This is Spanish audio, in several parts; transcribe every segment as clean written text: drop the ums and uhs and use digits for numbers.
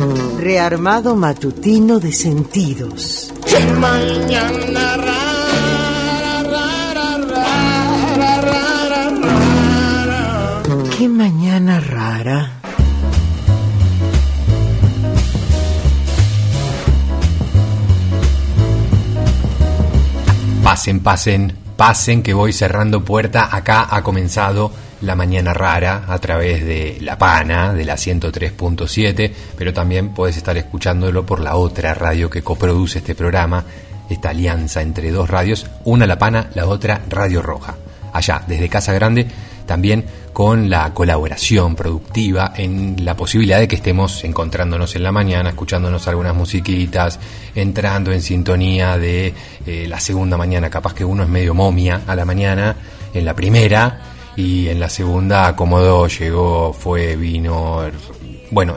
Rearmado matutino de sentidos. Qué mañana rara, rara, rara, rara, rara. Qué mañana rara. Pasen que voy cerrando puerta. Acá ha comenzado La Mañana Rara a través de La Pana, de la 103.7, pero también puedes estar escuchándolo por la otra radio que coproduce este programa, esta alianza entre dos radios, una La Pana, la otra Radio Roja. Allá, desde Casa Grande, también con la colaboración productiva en la posibilidad de que estemos encontrándonos en la mañana, escuchándonos algunas musiquitas, entrando en sintonía de la segunda mañana. Capaz que uno es medio momia a la mañana en la primera, y en la segunda acomodó, llegó, fue, vino. Bueno,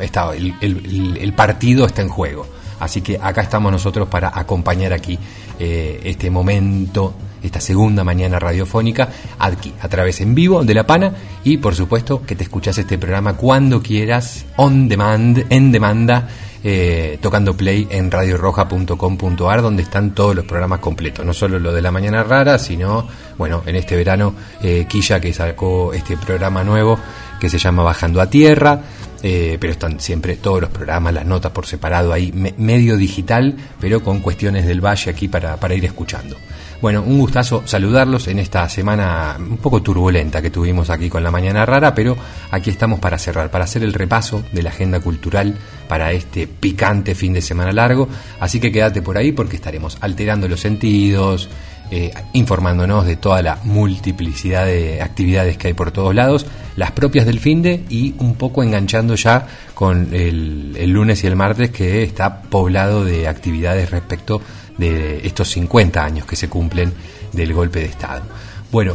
el partido está en juego. Así que acá estamos nosotros para acompañar aquí este momento, esta segunda mañana radiofónica, aquí, a través en vivo de La Pana, y por supuesto que te escuchás este programa cuando quieras, on demand, en demanda, tocando play en radioroja.com.ar, donde están todos los programas completos, no solo lo de La Mañana Rara, sino, bueno, en este verano, Quilla, que sacó este programa nuevo que se llama Bajando a Tierra, pero están siempre todos los programas, las notas por separado ahí, medio digital, pero con cuestiones del valle aquí para ir escuchando. Bueno, un gustazo saludarlos en esta semana un poco turbulenta que tuvimos aquí con La Mañana Rara, pero aquí estamos para cerrar, para hacer el repaso de la agenda cultural para este picante fin de semana largo. Así que quédate por ahí porque estaremos alterando los sentidos, informándonos de toda la multiplicidad de actividades que hay por todos lados, las propias del finde, y un poco enganchando ya con el lunes y el martes, que está poblado de actividades respecto de estos 50 años que se cumplen del golpe de Estado. Bueno,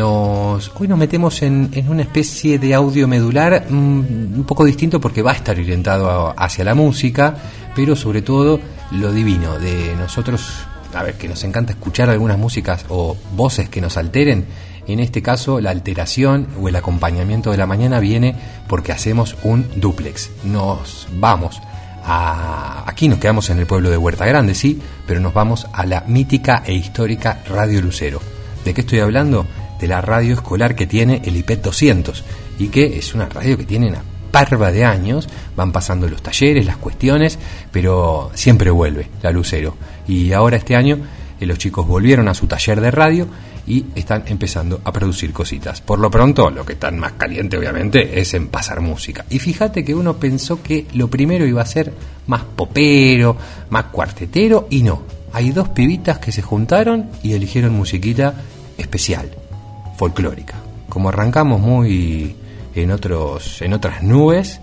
hoy nos metemos en una especie de audio medular un poco distinto, porque va a estar orientado hacia la música, pero sobre todo lo divino de nosotros, a ver, que nos encanta escuchar algunas músicas o voces que nos alteren. En este caso, la alteración o el acompañamiento de la mañana viene porque hacemos un dúplex. Nos vamos aquí, nos quedamos en el pueblo de Huerta Grande, sí, pero nos vamos a la mítica e histórica Radio Lucero. ¿De qué estoy hablando? De la radio escolar que tiene el IPET 200, y que es una radio que tiene una parva de años, van pasando los talleres, las cuestiones, pero siempre vuelve la Lucero. Y ahora este año los chicos volvieron a su taller de radio y están empezando a producir cositas. Por lo pronto, lo que está más caliente obviamente es en pasar música. Y fíjate que uno pensó que lo primero iba a ser más popero, más cuartetero, y no. Hay dos pibitas que se juntaron y eligieron musiquita especial, folclórica. Como arrancamos muy en otras nubes,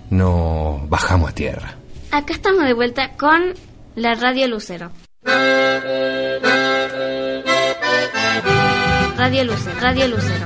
nos bajamos a tierra. Acá estamos de vuelta con la Radio Lucero. Radio Lucero, Radio Lucero.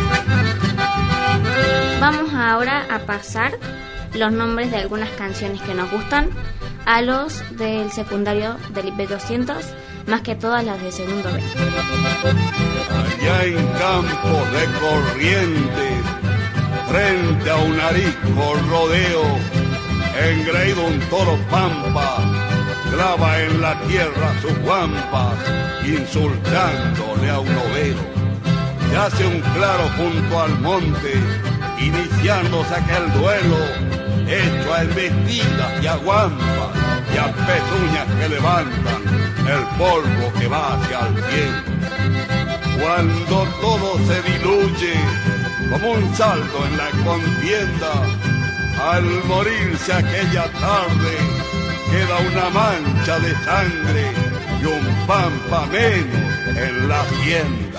Vamos ahora a pasar los nombres de algunas canciones que nos gustan a los del secundario del IP 200, más que todas las de segundo B. Allá en Campos de Corrientes, frente a un arisco rodeo, engreído un toro pampa, clava en la tierra sus guampas, insultándole a un overo. Se hace un claro junto al monte, iniciándose aquel duelo, hecho a embestidas y a guampas y a pezuñas que levantan el polvo que va hacia el cielo. Cuando todo se diluye como un saldo en la contienda, al morirse aquella tarde queda una mancha de sangre y un pampa menos en la hacienda.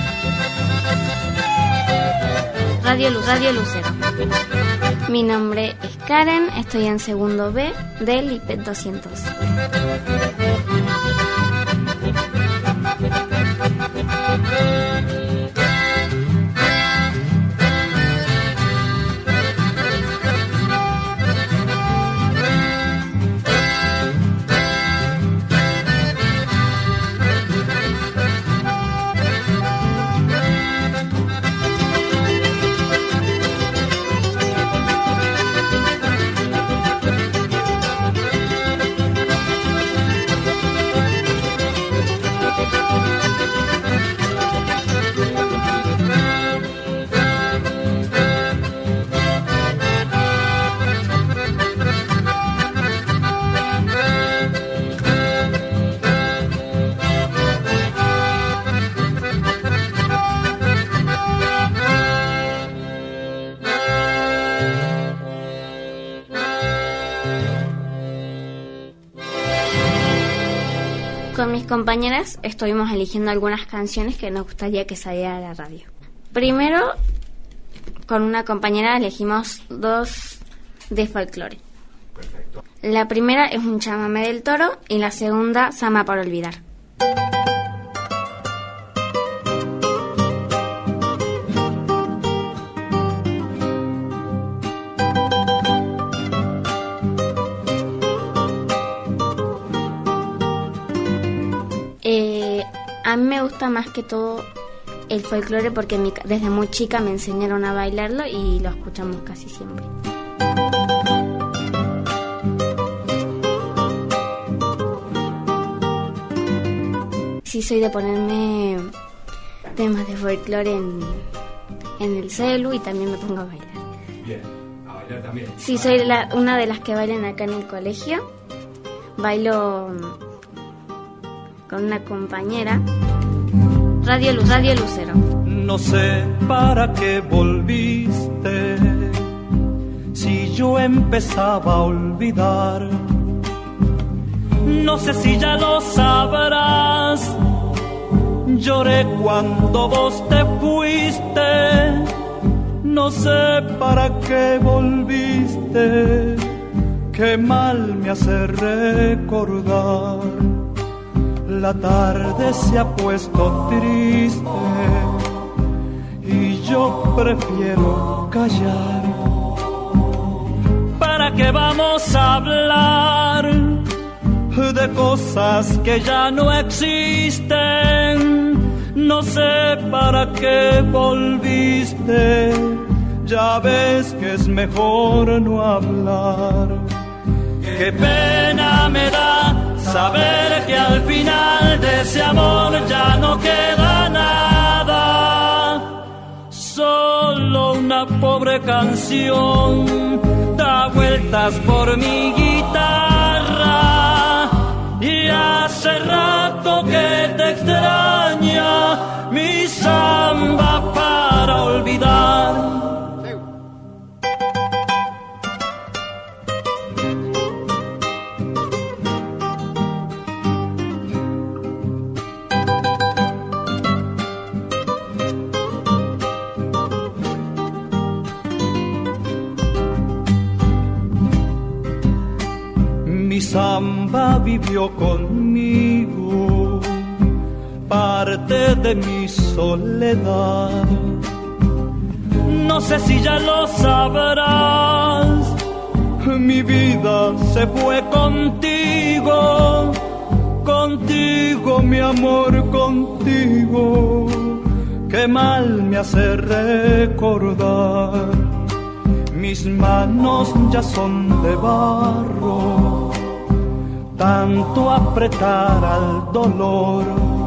Radio Lucero. Mi nombre es Karen, estoy en segundo B del IPET 200. Con mis compañeras estuvimos eligiendo algunas canciones que nos gustaría que salieran a la radio. Primero, con una compañera elegimos 2 de folclore. Perfecto. La primera es un chamamé del Toro y la segunda, Samba para olvidar. A mí me gusta más que todo el folclore porque desde muy chica me enseñaron a bailarlo y lo escuchamos casi siempre. Sí, soy de ponerme temas de folclore en el celu y también me pongo a bailar. Bien, a bailar también. Sí, soy una de las que bailan acá en el colegio. Bailo con una compañera. Radio Lucero. No sé para qué volviste, si yo empezaba a olvidar. No sé si ya lo sabrás, lloré cuando vos te fuiste. No sé para qué volviste, qué mal me hace recordar. La tarde se ha puesto triste y yo prefiero callar. ¿Para qué vamos a hablar de cosas que ya no existen? No sé para qué volviste, ya ves que es mejor no hablar. Qué pena me da saber que al final de ese amor ya no queda nada, solo una pobre canción da vueltas por mi guitarra y hace rato que te extraña mi samba para olvidar. Samba vivió conmigo, parte de mi soledad. No sé si ya lo sabrás, mi vida se fue contigo, contigo mi amor, contigo. Qué mal me hace recordar, mis manos ya son de barro, tanto apretar al dolor.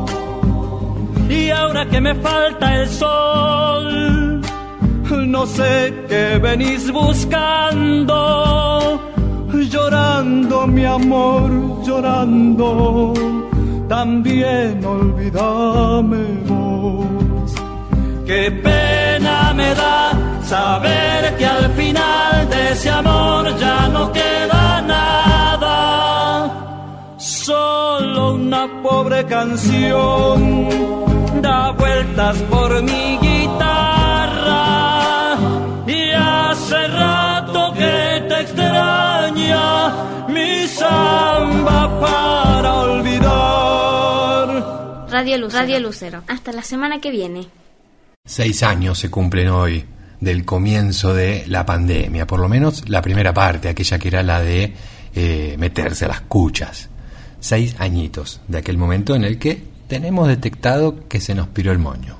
Y ahora que me falta el sol, no sé qué venís buscando, llorando mi amor, llorando, también olvídame vos. Qué pena me da saber que al final de ese amor ya no queda nada, solo una pobre canción da vueltas por mi guitarra y hace rato que te extraña mi samba para olvidar. Radio Lucero. Hasta la semana que viene. 6 años se cumplen hoy del comienzo de la pandemia, por lo menos la primera parte, aquella que era la de meterse a las cuchas. 6 añitos de aquel momento en el que tenemos detectado que se nos piró el moño.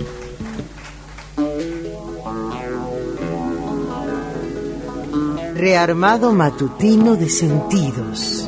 Rearmado matutino de sentidos.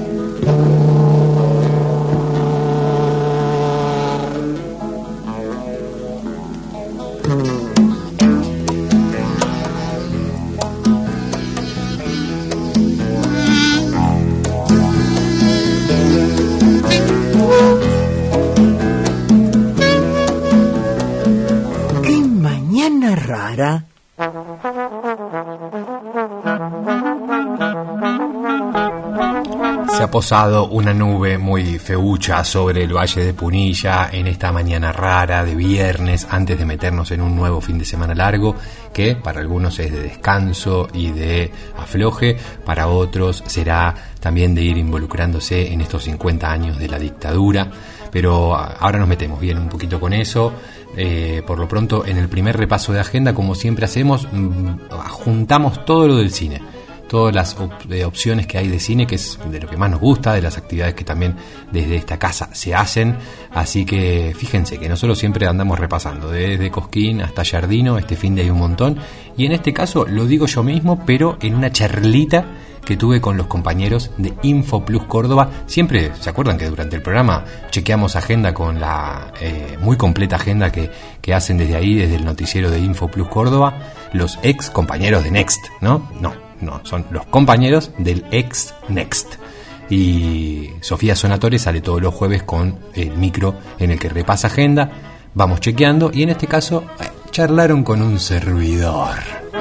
¡Qué mañana rara! ha posado una nube muy feucha sobre el Valle de Punilla en esta mañana rara de viernes, antes de meternos en un nuevo fin de semana largo, que para algunos es de descanso y de afloje, para otros será también de ir involucrándose en estos 50 años de la dictadura. Pero ahora nos metemos bien un poquito con eso. Por lo pronto, en el primer repaso de agenda, como siempre hacemos, juntamos todo lo del cine, todas las opciones que hay de cine, que es de lo que más nos gusta, de las actividades que también desde esta casa se hacen. Así que fíjense que nosotros siempre andamos repasando, desde Cosquín hasta Giardino, este fin de hay un montón. Y en este caso lo digo yo mismo, pero en una charlita que tuve con los compañeros de InfoPlus Córdoba. Siempre, ¿se acuerdan que durante el programa chequeamos agenda con la muy completa agenda que hacen desde ahí, desde el noticiero de InfoPlus Córdoba? Los ex compañeros de Next, ¿no? No, son los compañeros del ex Next. Y Sofía Sonatore sale todos los jueves con el micro en el que repasa agenda. Vamos chequeando y en este caso charlaron con un servidor.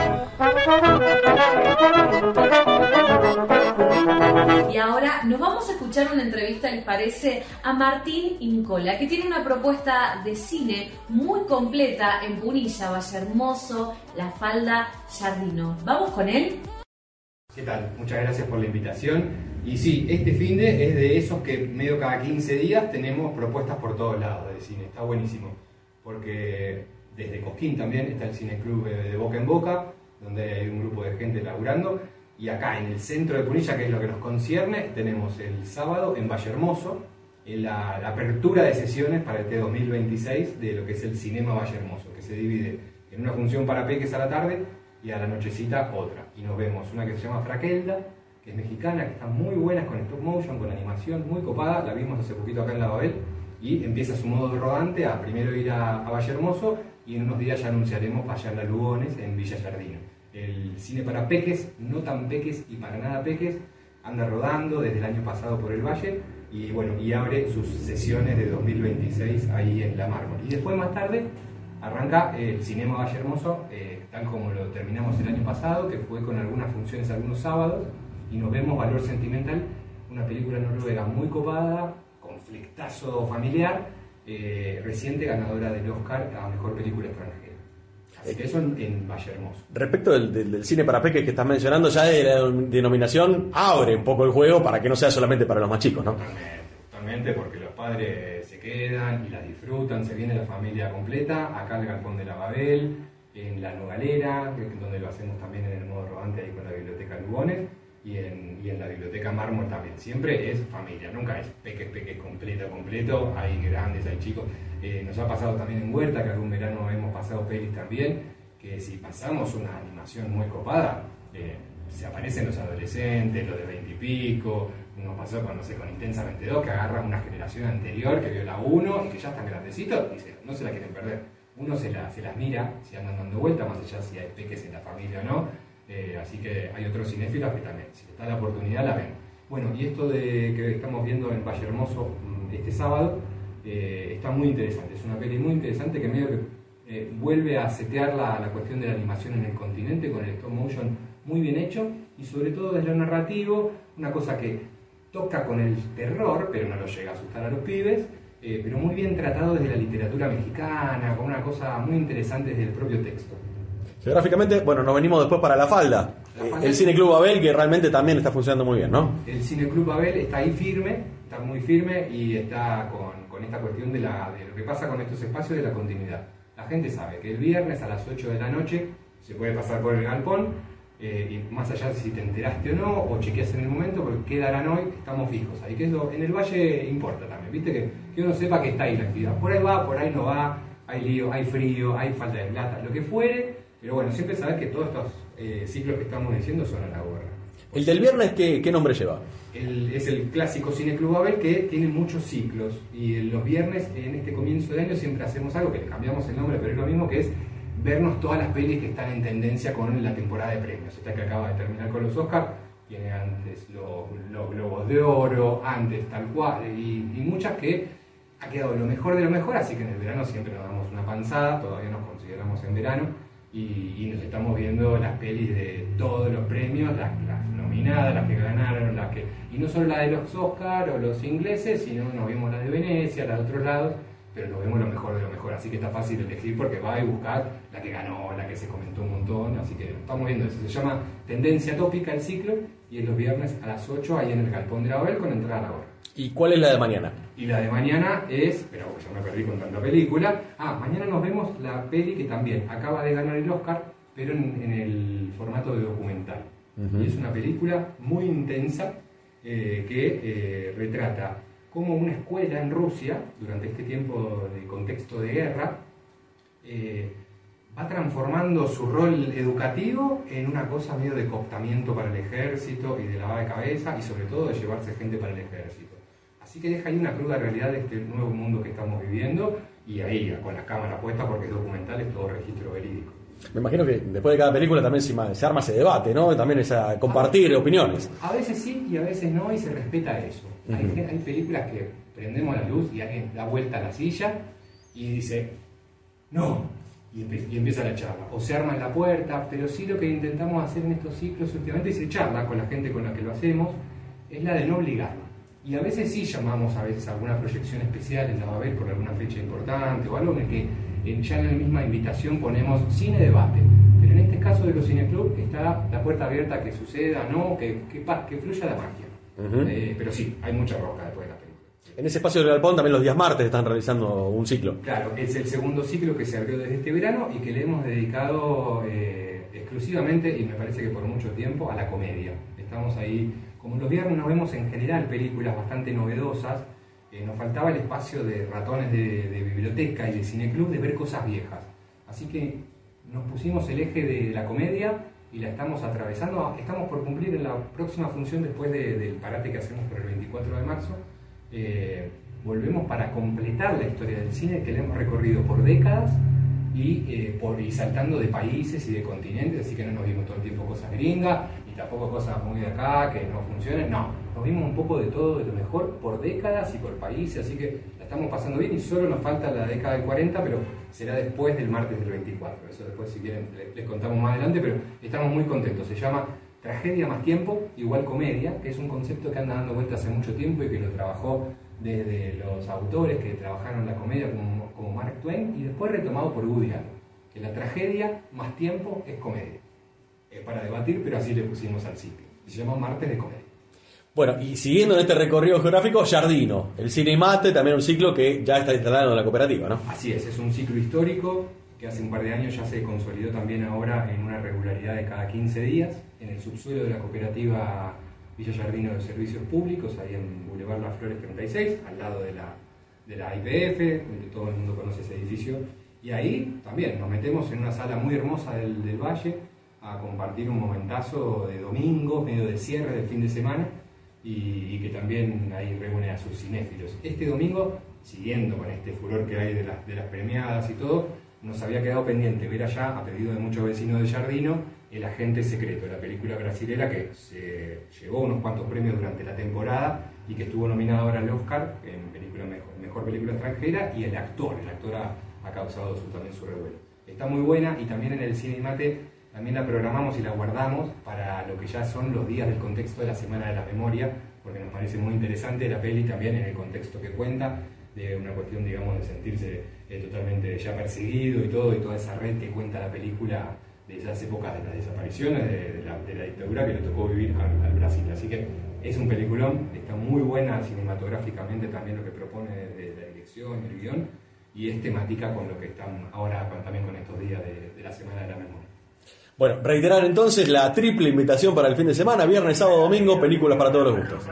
Y ahora nos vamos a escuchar una entrevista, ¿les parece?, a Martín Incola, que tiene una propuesta de cine muy completa en Punilla, Valle Hermoso, La Falda, Giardino. ¿Vamos con él? ¿Qué tal? Muchas gracias por la invitación. Y sí, este finde es de esos que medio cada 15 días tenemos propuestas por todos lados de cine. Está buenísimo, porque desde Cosquín también está el Cineclub de Boca en Boca, donde hay un grupo de gente laburando. Y acá en el centro de Punilla, que es lo que nos concierne, tenemos el sábado en Valle Hermoso la apertura de sesiones para este 2026 de lo que es el Cinema Valle Hermoso, que se divide en una función para peques a la tarde y a la nochecita otra. Y nos vemos una que se llama Fraquelda, que es mexicana, que está muy buena con stop motion, con animación, muy copada. La vimos hace poquito acá en La Babel y empieza su modo rodante a primero ir a Valle Hermoso y en unos días ya anunciaremos allá en La Lugones, en Villa Giardino. El cine para peques, no tan peques y para nada peques, anda rodando desde el año pasado por el Valle y bueno, y abre sus sesiones de 2026 ahí en La Mármol. Y después más tarde arranca el Cinema Valle Hermoso, tal como lo terminamos el año pasado, que fue con algunas funciones algunos sábados, y nos vemos Valor Sentimental, una película noruega muy copada, conflictazo familiar, reciente ganadora del Oscar a Mejor Película Extranjera. Así que eso en Valle Hermoso. Respecto del cine para peques que estás mencionando, ya de la denominación abre un poco el juego para que no sea solamente para los más chicos, ¿no? Totalmente, porque los padres se quedan y las disfrutan, se viene la familia completa, acá al Galpón de la Babel, en la Nogalera, donde lo hacemos también en el modo rodante ahí con la Biblioteca Lugones, y en la Biblioteca Mármol también. Siempre es familia, nunca es peques completo, hay grandes, hay chicos. Nos ha pasado también en Huerta, que algún verano hemos pasado pelis también, que si pasamos una animación muy copada, se aparecen los adolescentes, los de 20 y pico. Nos pasó con, no sé, con Intensamente 2, que agarra una generación anterior que vio la 1 y que ya están grandecitos y no se la quieren perder. Uno se las mira, si andan dando vuelta, más allá si hay peques en la familia o no. Así que hay otros cinéfilos que también, si les da la oportunidad, la ven. Bueno, y esto de que estamos viendo en Valle Hermoso este sábado está muy interesante. Es una peli muy interesante que medio que vuelve a setear la cuestión de la animación en el continente con el stop motion muy bien hecho y sobre todo desde lo narrativo, una cosa que toca con el terror, pero no lo llega a asustar a los pibes, pero muy bien tratado desde la literatura mexicana, con una cosa muy interesante desde el propio texto. Geográficamente, bueno, nos venimos después para La Falda. El Cineclub Babel, que realmente también está funcionando muy bien, ¿no? El Cineclub Babel está ahí firme, está muy firme y está con esta cuestión de lo que pasa con estos espacios de la continuidad. La gente sabe que el viernes a las 8 de la noche se puede pasar por el galpón, y más allá de si te enteraste o no, o chequeas en el momento, porque quedarán hoy, estamos fijos. Ahí que eso en el Valle importa también, ¿viste? Que uno sepa que está ahí la actividad. Por ahí va, por ahí no va, hay lío, hay frío, hay falta de plata, lo que fuere, pero bueno, siempre sabes que todos estos ciclos que estamos diciendo son a la gorra. ¿El del viernes qué nombre lleva? Es el clásico Cineclub Babel, que tiene muchos ciclos, y los viernes en este comienzo de año siempre hacemos algo que le cambiamos el nombre, pero es lo mismo, que es vernos todas las pelis que están en tendencia con la temporada de premios. Esta que acaba de terminar con los Oscars tiene antes los Globos de Oro, antes tal cual, y muchas que ha quedado lo mejor de lo mejor, así que en el verano siempre nos damos una panzada, todavía nos consideramos en verano, y nos estamos viendo las pelis de todos los premios, las nominadas, las que ganaron, las y no solo la de los Oscar o los ingleses, sino nos vimos la de Venecia, la de otros lados, pero nos vemos lo mejor de lo mejor, así que está fácil elegir porque va a buscar la que ganó, la que se comentó un montón, así que estamos viendo eso. Se llama Tendencia Tópica el ciclo y es los viernes a las 8 ahí en el Galpón de la Babel con entrada a la hora. ¿Y cuál es la de mañana? Y la de mañana es, pero ya me perdí con tanta película, mañana nos vemos la peli que también acaba de ganar el Oscar, pero en el formato de documental. Y es una película muy intensa que retrata cómo una escuela en Rusia, durante este tiempo de contexto de guerra, va transformando su rol educativo en una cosa medio de cooptamiento para el ejército y de lavada de cabeza y sobre todo de llevarse gente para el ejército. Así que deja ahí una cruda realidad de este nuevo mundo que estamos viviendo y ahí con la cámara puesta porque es documental, es todo registro verídico. Me imagino que después de cada película también se arma ese debate, ¿no? También es a compartir opiniones. A veces sí y a veces no y se respeta eso. Hay películas que prendemos la luz y alguien da vuelta a la silla y dice no, y empieza la charla. O se arma en la puerta, pero sí lo que intentamos hacer en estos ciclos últimamente y se charla con la gente con la que lo hacemos, es la de no obligarla. Y a veces sí llamamos a alguna proyección especial en la Babel por alguna fecha importante o algo en el que ya en la misma invitación ponemos cine debate. Pero en este caso de los cineclub está la puerta abierta a que suceda, ¿no? Que fluya la magia. Pero sí, hay mucha rosca después de la película. En ese espacio del Galpón también los días martes están realizando un ciclo. Claro, es el segundo ciclo que se abrió desde este verano y que le hemos dedicado exclusivamente, y me parece que por mucho tiempo, a la comedia. Estamos ahí, como los viernes nos vemos en general películas bastante novedosas, nos faltaba el espacio de ratones de biblioteca y de cineclub de ver cosas viejas. Así que nos pusimos el eje de la comedia y la estamos atravesando. Estamos por cumplir en la próxima función después del parate que hacemos por el 24 de marzo. Volvemos para completar la historia del cine que le hemos recorrido por décadas y saltando de países y de continentes, así que no nos vimos todo el tiempo cosas gringas y tampoco cosas muy de acá que no funcionen, no, nos vimos un poco de todo, de lo mejor por décadas y por países, así que la estamos pasando bien y solo nos falta la década del 40, pero será después del martes del 24, eso después si quieren les contamos más adelante, pero estamos muy contentos. Se llama Tragedia más tiempo igual comedia, que es un concepto que anda dando vueltas hace mucho tiempo y que lo trabajó desde los autores que trabajaron la comedia como Mark Twain y después retomado por Woody Allen, que la tragedia más tiempo es comedia. Para debatir, pero así le pusimos al ciclo. Se llama Martes de Comedia. Bueno, y siguiendo en este recorrido geográfico, Giardino, el cine y mate, también un ciclo que ya está instalado en la cooperativa, ¿no? Así es un ciclo histórico que hace un par de años ya se consolidó también ahora en una regularidad de cada 15 días en el subsuelo de la cooperativa Villa Giardino de Servicios Públicos, ahí en Boulevard Las Flores 36, al lado de la IPF, donde todo el mundo conoce ese edificio. Y ahí también nos metemos en una sala muy hermosa del Valle a compartir un momentazo de domingo, medio de cierre del fin de semana, y que también ahí reúne a sus cinéfilos. Este domingo, siguiendo con este furor que hay de las premiadas y todo, nos había quedado pendiente ver allá, a pedido de muchos vecinos de Giardino, El Agente Secreto, la película brasilera que se llevó unos cuantos premios durante la temporada y que estuvo nominada ahora al Oscar en mejor película extranjera, y el actor ha causado también su revuelo. Está muy buena y también en el Cine y Mate también la programamos y la guardamos para lo que ya son los días del contexto de la Semana de la Memoria, porque nos parece muy interesante la peli también en el contexto que cuenta, de una cuestión, digamos, de sentirse totalmente ya perseguido y toda esa red que cuenta la película de esas épocas de las desapariciones, de la dictadura que le tocó vivir al Brasil. Así que es un peliculón, está muy buena cinematográficamente también lo que propone de la dirección y el guión, y es temática con lo que están ahora también con estos días de la Semana de la Memoria. Bueno, reiterar entonces la triple invitación para el fin de semana, viernes, sábado, domingo, películas para todos los gustos.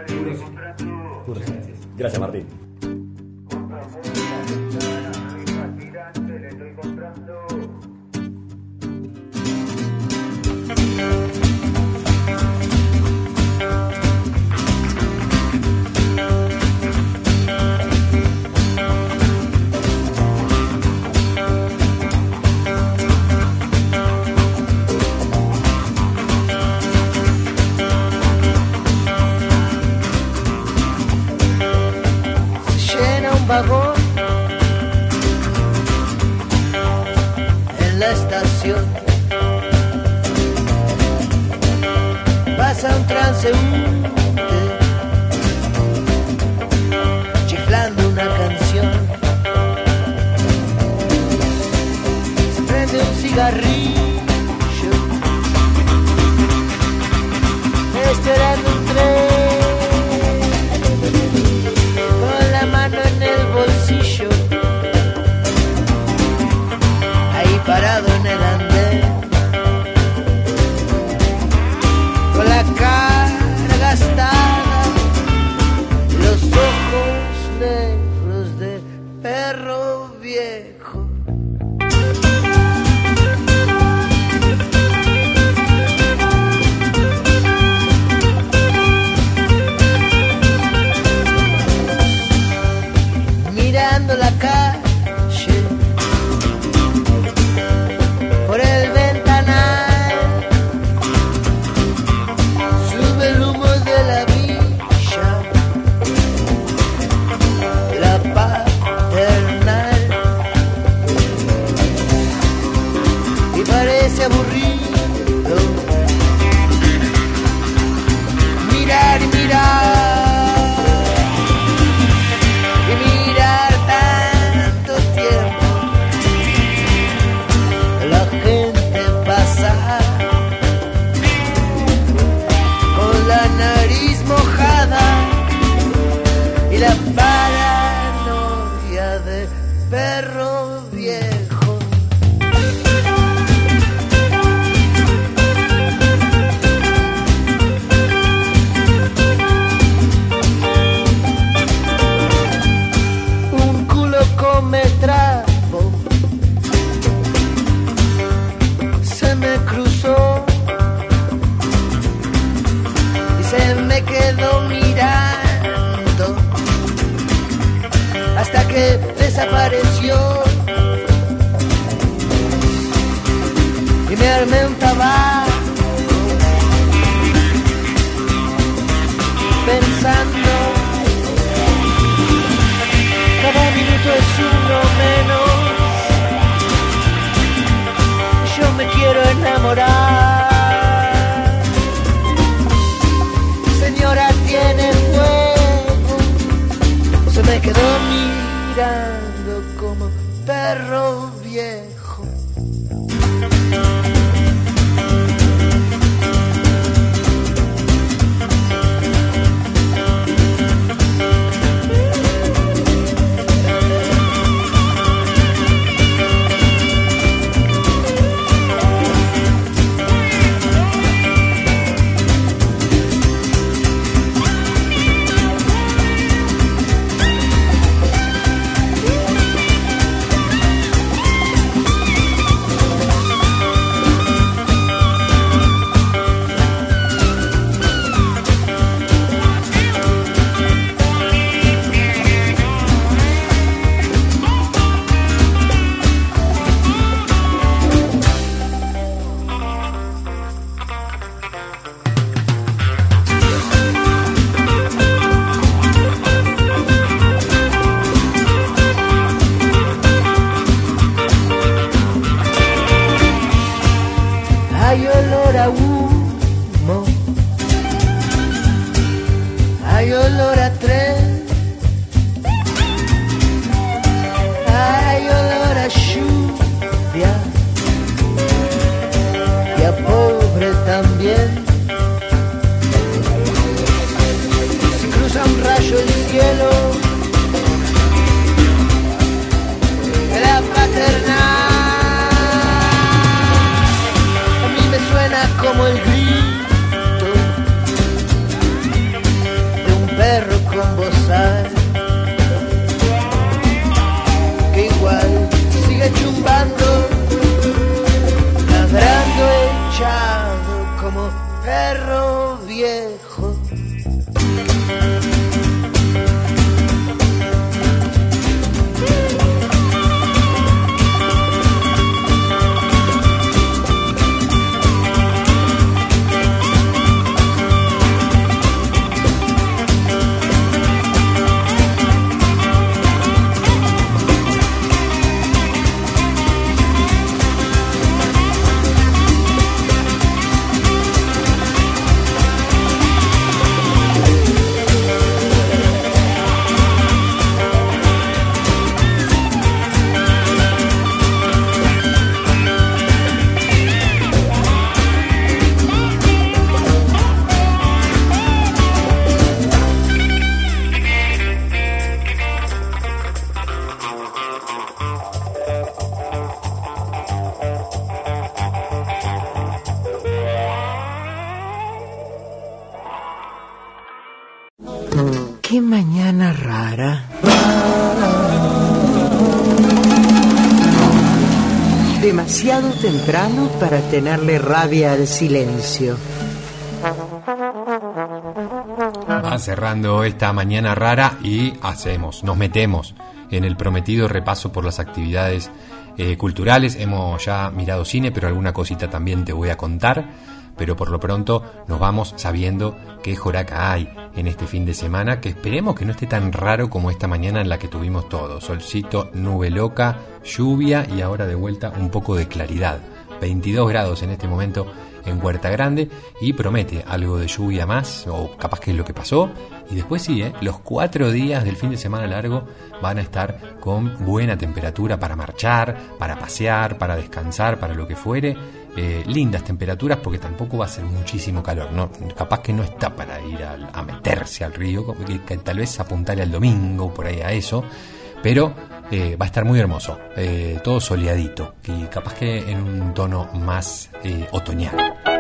Gracias, Martín. En la estación pasa un transeúnte cigarrillo, esperando un tren, con la mano en el bolsillo, ahí parado en el andén, con la cara gastada, los ojos negros de perro viejo. Mirando la calle por el ventanal, sube el humo de la villa, la paternal, y parece aburrido mirar y mirar. Y la paranoia de perro viejo. Un culo come trapo, se me cruzó y se me quedó mirando hasta que desapareció, y me armé un tabaco pensando, cada minuto es uno menos, yo me quiero enamorar. Señora, tiene fuego, se me quedó mirando como perro viejo. Hay olor a humo, hay olor a tren, hay olor a lluvia y a pobre también. Si cruza un rayo el cielo de la paternal, suena como el grito de un perro con bozal, que igual sigue chumbando, ladrando echado como perro viejo. Qué mañana rara. Demasiado temprano para tenerle rabia al silencio. Va cerrando esta mañana rara y nos metemos en el prometido repaso por las actividades culturales. Hemos ya mirado cine, pero alguna cosita también te voy a contar. Pero por lo pronto nos vamos sabiendo qué joraca hay en este fin de semana, que esperemos que no esté tan raro como esta mañana en la que tuvimos todo. Solcito, nube loca, lluvia y ahora de vuelta un poco de claridad. 22 grados en este momento en Huerta Grande y promete algo de lluvia más, o capaz que es lo que pasó. Y después sí, los 4 días del fin de semana largo van a estar con buena temperatura para marchar, para pasear, para descansar, para lo que fuere. Lindas temperaturas, porque tampoco va a ser muchísimo calor, ¿no? Capaz que no está para ir a meterse al río, que tal vez apuntarle al domingo, por ahí a eso, pero va a estar muy hermoso, todo soleadito y capaz que en un tono más otoñal.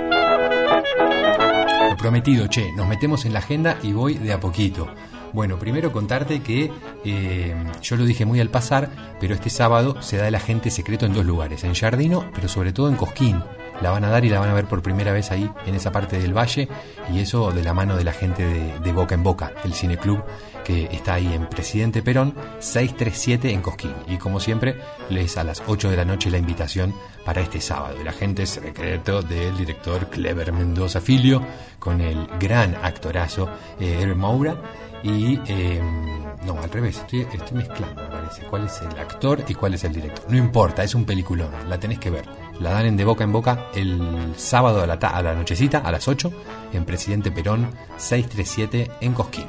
Lo prometido, nos metemos en la agenda y voy de a poquito. Bueno, primero contarte que yo lo dije muy al pasar, pero este sábado se da el agente secreto en 2 lugares, en Giardino, pero sobre todo en Cosquín. La van a dar y la van a ver por primera vez ahí, en esa parte del valle, y eso de la mano de la gente de Boca en Boca, el cineclub que está ahí en Presidente Perón, 637 en Cosquín. Y como siempre, les a las 8 de la noche la invitación para este sábado. El agente secreto del director Clever Mendoza Filio, con el gran actorazo Herb Moura. Y no, al revés, estoy mezclando, me parece, cuál es el actor y cuál es el director. No importa, es un peliculón, la tenés que ver. La dan en De Boca en Boca el sábado a la nochecita, a las 8, en Presidente Perón, 637 en Cosquín.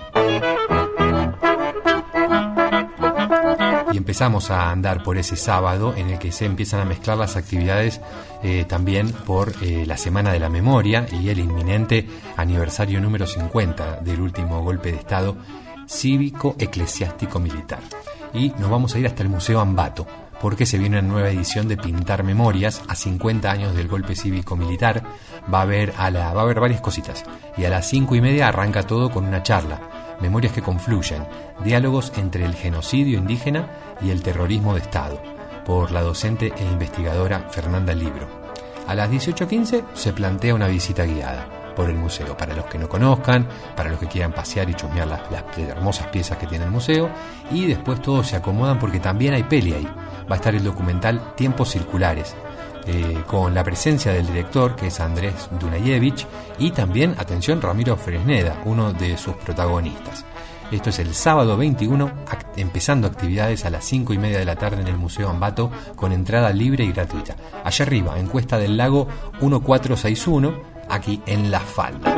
Y empezamos a andar por ese sábado en el que se empiezan a mezclar las actividades también por la Semana de la Memoria y el inminente aniversario número 50 del último golpe de Estado cívico-eclesiástico-militar. Y nos vamos a ir hasta el Museo Ambato, porque se viene una nueva edición de Pintar Memorias a 50 años del golpe cívico-militar. Va a haber varias cositas. Y a las 5:30 arranca todo con una charla. Memorias que confluyen, diálogos entre el genocidio indígena y el terrorismo de Estado, por la docente e investigadora Fernanda Libro. A las 18:15 se plantea una visita guiada por el museo, para los que no conozcan, para los que quieran pasear y chusmear las hermosas piezas que tiene el museo, y después todos se acomodan porque también hay peli ahí. Va a estar el documental Tiempos Circulares, con la presencia del director, que es Andrés Dunayevich, y también, atención, Ramiro Fresneda, uno de sus protagonistas. Esto es el sábado 21, empezando actividades a las 5:30 de la tarde en el Museo Ambato, con entrada libre y gratuita. Allá arriba, en Cuesta del Lago 1461, aquí en La Falda.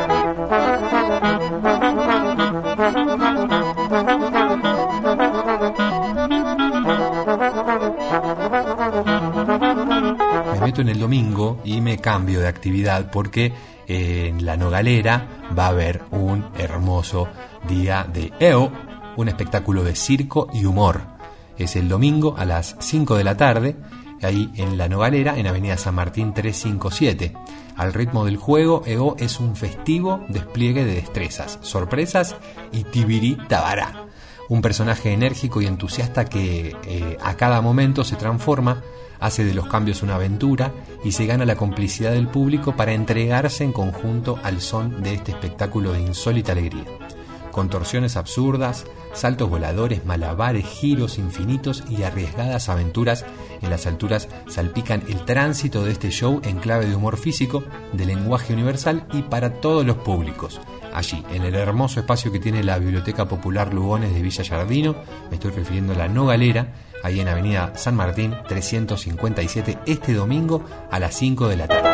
Me meto en el domingo y me cambio de actividad porque en La Nogalera va a haber un hermoso día de EO, un espectáculo de circo y humor. Es el domingo a las 5 de la tarde, ahí en La Nogalera, en Avenida San Martín 357. Al ritmo del juego, EO es un festivo despliegue de destrezas, sorpresas y tibirí tabará. Un personaje enérgico y entusiasta que a cada momento se transforma, hace de los cambios una aventura y se gana la complicidad del público para entregarse en conjunto al son de este espectáculo de insólita alegría. Contorsiones absurdas, saltos voladores, malabares, giros infinitos y arriesgadas aventuras en las alturas salpican el tránsito de este show en clave de humor físico, de lenguaje universal y para todos los públicos. Allí, en el hermoso espacio que tiene la Biblioteca Popular Lugones de Villa Giardino, me estoy refiriendo a La Nogalera, ahí en Avenida San Martín 357, este domingo a las 5 de la tarde.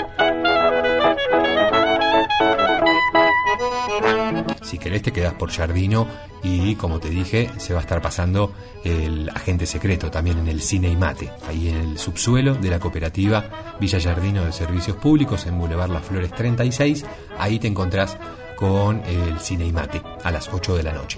Si querés te quedás por Giardino y, como te dije, se va a estar pasando el agente secreto también en el Cine y Mate, ahí en el subsuelo de la cooperativa Villa Giardino de Servicios Públicos, en Boulevard Las Flores 36. Ahí te encontrás con el Cine y Mate a las 8 de la noche.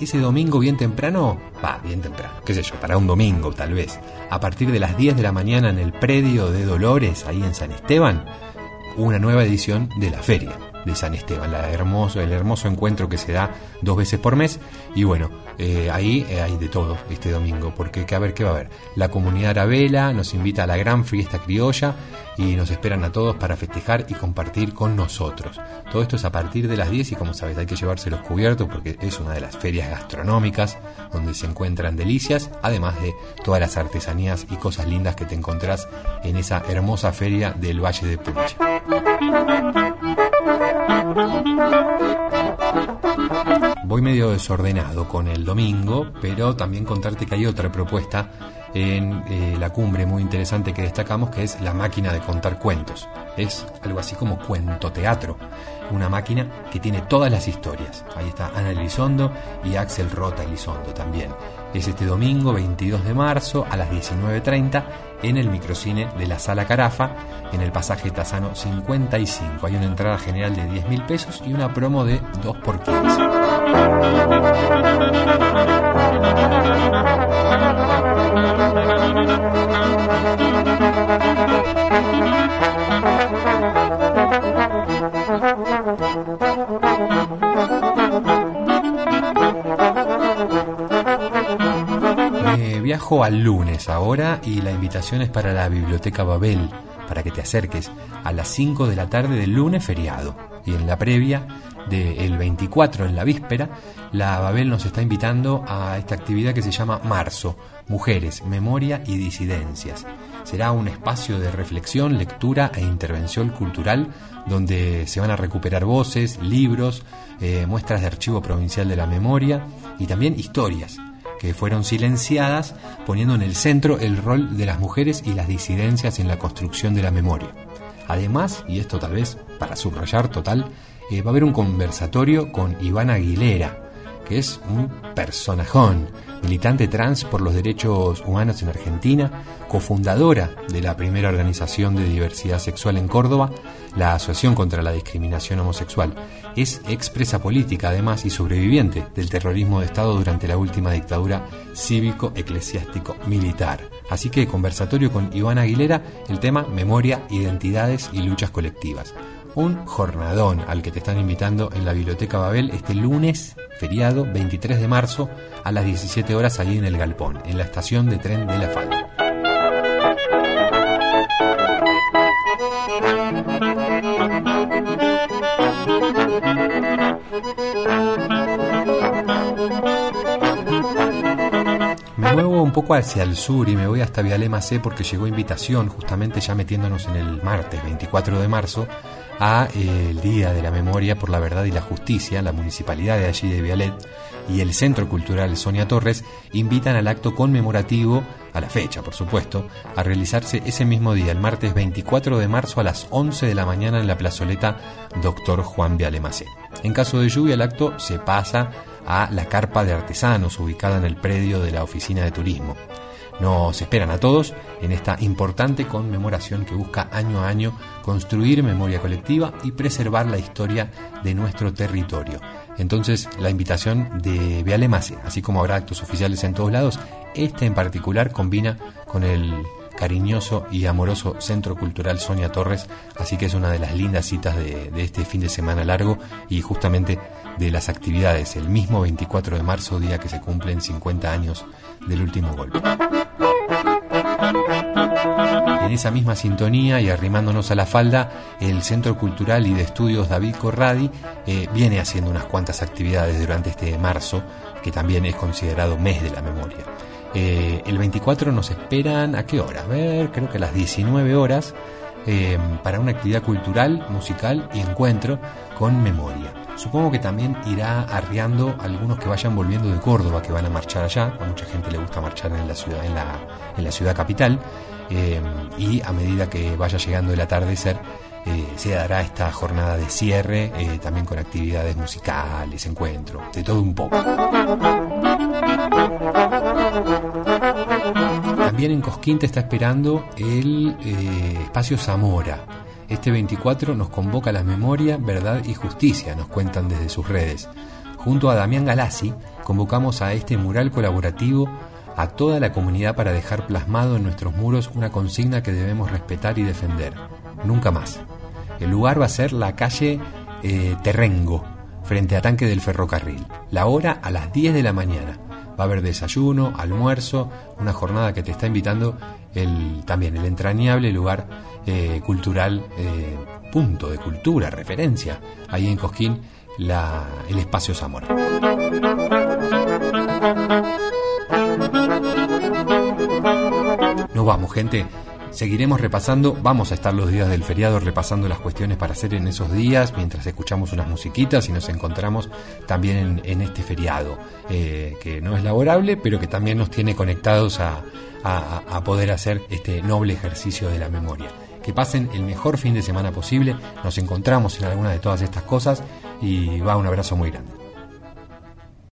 ese domingo bien temprano, bien temprano, qué sé yo, para un domingo tal vez, a partir de las 10 de la mañana en el predio de Dolores, ahí en San Esteban, una nueva edición de la Feria de San Esteban, el hermoso encuentro que se da 2 veces por mes. Y bueno, ahí hay de todo este domingo, porque a ver qué va a haber. La comunidad Arabela nos invita a la gran fiesta criolla y nos esperan a todos para festejar y compartir con nosotros. Todo esto es a partir de las 10 y, como sabes, hay que llevarse los cubiertos porque es una de las ferias gastronómicas donde se encuentran delicias, además de todas las artesanías y cosas lindas que te encontrás en esa hermosa feria del Valle de Puncha. Voy medio desordenado con el domingo, pero también contarte que hay otra propuesta en la cumbre muy interesante que destacamos, que es la máquina de contar cuentos. Es algo así como cuentoteatro, una máquina que tiene todas las historias. Ahí está Ana Elizondo y Axel Rota Elizondo también. Es este domingo 22 de marzo a las 19:30 en el microcine de la Sala Carafa, en el pasaje Tazano 55. Hay una entrada general de 10.000 pesos y una promo de 2x15. Viajo al lunes ahora y la invitación es para la Biblioteca Babel, para que te acerques a las 5 de la tarde del lunes feriado. Y en la previa del 24, en la víspera, la Babel nos está invitando a esta actividad que se llama Marzo, Mujeres, Memoria y Disidencias. Será un espacio de reflexión, lectura e intervención cultural donde se van a recuperar voces, libros, muestras de archivo provincial de la memoria y también historias que fueron silenciadas, poniendo en el centro el rol de las mujeres y las disidencias en la construcción de la memoria. Además, y esto tal vez para subrayar total, va a haber un conversatorio con Ivana Aguilera, que es un personajón, militante trans por los derechos humanos en Argentina, cofundadora de la primera organización de diversidad sexual en Córdoba, la Asociación contra la Discriminación Homosexual. Es expresa política además y sobreviviente del terrorismo de Estado durante la última dictadura cívico-eclesiástico-militar. Así que conversatorio con Ivana Aguilera, el tema Memoria, Identidades y Luchas Colectivas. Un jornadón al que te están invitando en la Biblioteca Babel este lunes, feriado, 23 de marzo, a las 17 horas allí en el Galpón, en la estación de tren de La Falda. Me muevo un poco hacia el sur y me voy hasta Vialema C porque llegó invitación, justamente ya metiéndonos en el martes 24 de marzo, a el Día de la Memoria por la Verdad y la Justicia. La municipalidad de allí de Vialet y el Centro Cultural Sonia Torres invitan al acto conmemorativo, a la fecha por supuesto, a realizarse ese mismo día, el martes 24 de marzo a las 11 de la mañana en la plazoleta Dr. Juan Vialemacé. En caso de lluvia el acto se pasa a la carpa de artesanos ubicada en el predio de la Oficina de Turismo. Nos esperan a todos en esta importante conmemoración que busca año a año construir memoria colectiva y preservar la historia de nuestro territorio. Entonces, la invitación de Vialemacé, así como habrá actos oficiales en todos lados, este en particular combina con el cariñoso y amoroso Centro Cultural Sonia Torres, así que es una de las lindas citas de este fin de semana largo y justamente de las actividades, el mismo 24 de marzo, día que se cumplen 50 años del último golpe. En esa misma sintonía y arrimándonos a la falda, el Centro Cultural y de Estudios David Corradi viene haciendo unas cuantas actividades durante este marzo, que también es considerado mes de la memoria. El 24 nos esperan, ¿a qué hora? A ver, creo que a las 19 horas, para una actividad cultural, musical y encuentro con memoria. Supongo que también irá arriando algunos que vayan volviendo de Córdoba, que van a marchar allá. A mucha gente le gusta marchar en la ciudad, en la ciudad capital, y a medida que vaya llegando el atardecer se dará esta jornada de cierre, también con actividades musicales, encuentro, de todo un poco. También en Cosquín te está esperando el Espacio Zamora. Este 24 nos convoca a la memoria, verdad y justicia, nos cuentan desde sus redes. Junto a Damián Galassi, convocamos a este mural colaborativo a toda la comunidad para dejar plasmado en nuestros muros una consigna que debemos respetar y defender. Nunca más. El lugar va a ser la calle Terrengo, frente a Tanque del Ferrocarril. La hora a las 10 de la mañana. Va a haber desayuno, almuerzo, una jornada que te está invitando también el entrañable lugar cultural, punto de cultura, referencia, ahí en Cosquín, el Espacio Zamora. Nos vamos, gente. Seguiremos repasando, vamos a estar los días del feriado repasando las cuestiones para hacer en esos días, mientras escuchamos unas musiquitas y nos encontramos también en este feriado, que no es laborable, pero que también nos tiene conectados a poder hacer este noble ejercicio de la memoria. Que pasen el mejor fin de semana posible, nos encontramos en alguna de todas estas cosas y va un abrazo muy grande.